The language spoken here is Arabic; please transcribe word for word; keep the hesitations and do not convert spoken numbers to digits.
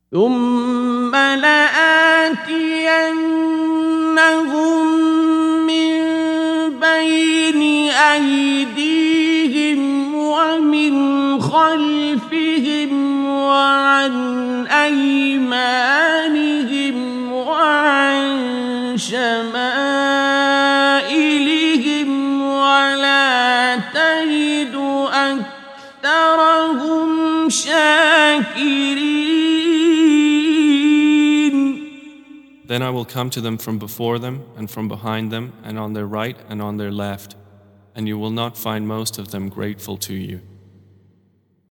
ثم لآتينهم من بين أيديهم ومن خلفهم وعن أيمانهم وعن شمائلهم ولا تجد أكثرهم شاكرين. Then I will come to them from before them and from behind them and on their right and on their left, and you will not find most of them grateful to you.